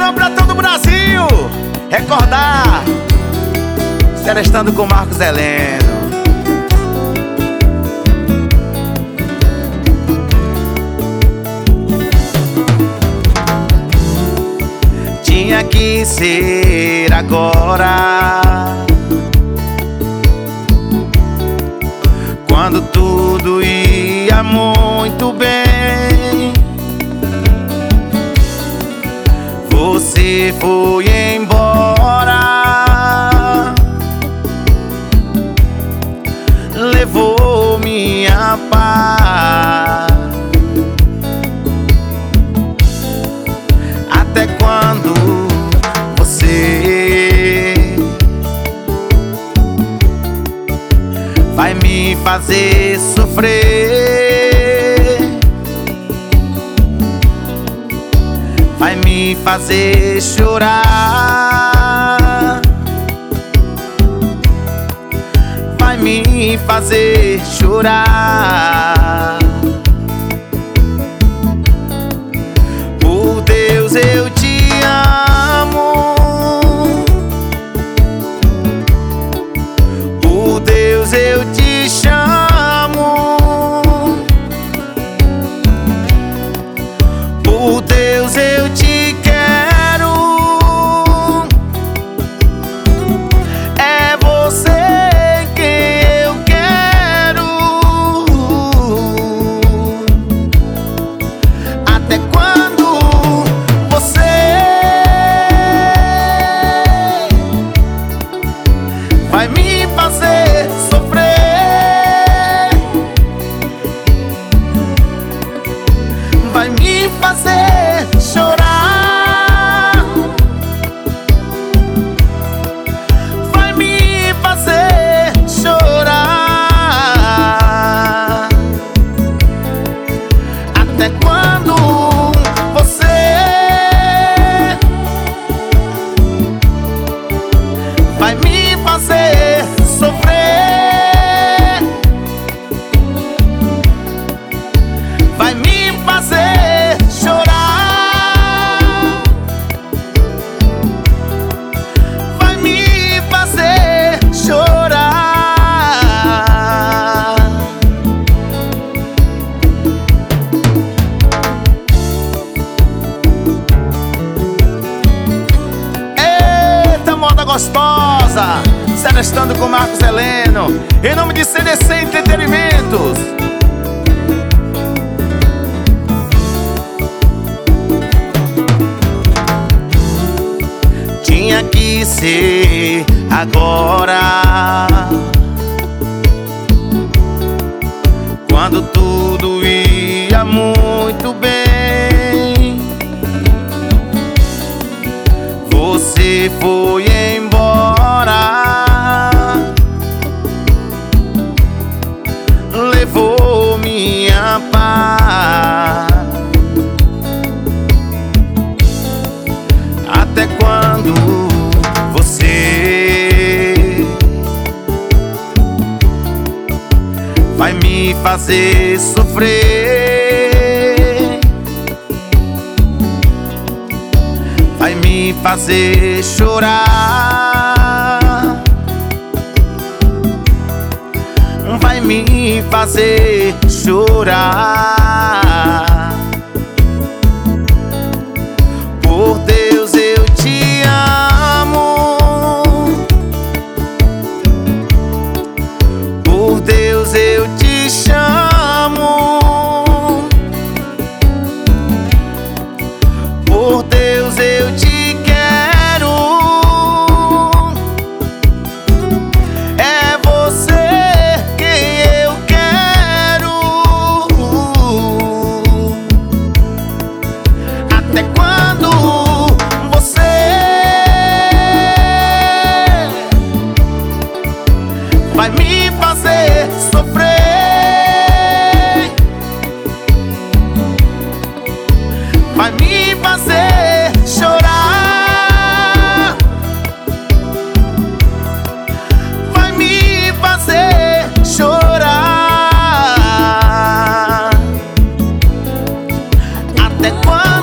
atenção pra todo o Brasil recordar, Serestando com Marcos Heleno. Tinha que ser agora, quando tudo ia muito bem. Você foi embora, levou minha paz. Até quando você vai me fazer sofrer? Vai me fazer chorar? Vai me fazer chorar? Por Deus, eu te amo. Por Deus, eu te chamo. Por Deus, eu te quero. É você quem eu quero. Até quando você vai me fazer sofrer? Vai me fazer chorar? Vai me fazer chorar? Até quando você vai me fazer sofrer? Vai me fazer chorar? Vai me fazer chorar? Eita, moda gostosa! Serestando com Marcos Heleno, em nome de CDC Entretenimentos. Tinha que ser agora, quando tudo ia muito bem. Você foi embora, levou minha paz. Até quando você vai me fazer sofrer? Vai me fazer chorar? Vai me fazer chorar? Por Deus, eu te amo. Por Deus, eu te chamo. Por Deus, eu te quero. É você quem eu quero. Até quando você vai me fazer sofrer? Vai me fazer chorar? Vai me fazer chorar? Até quando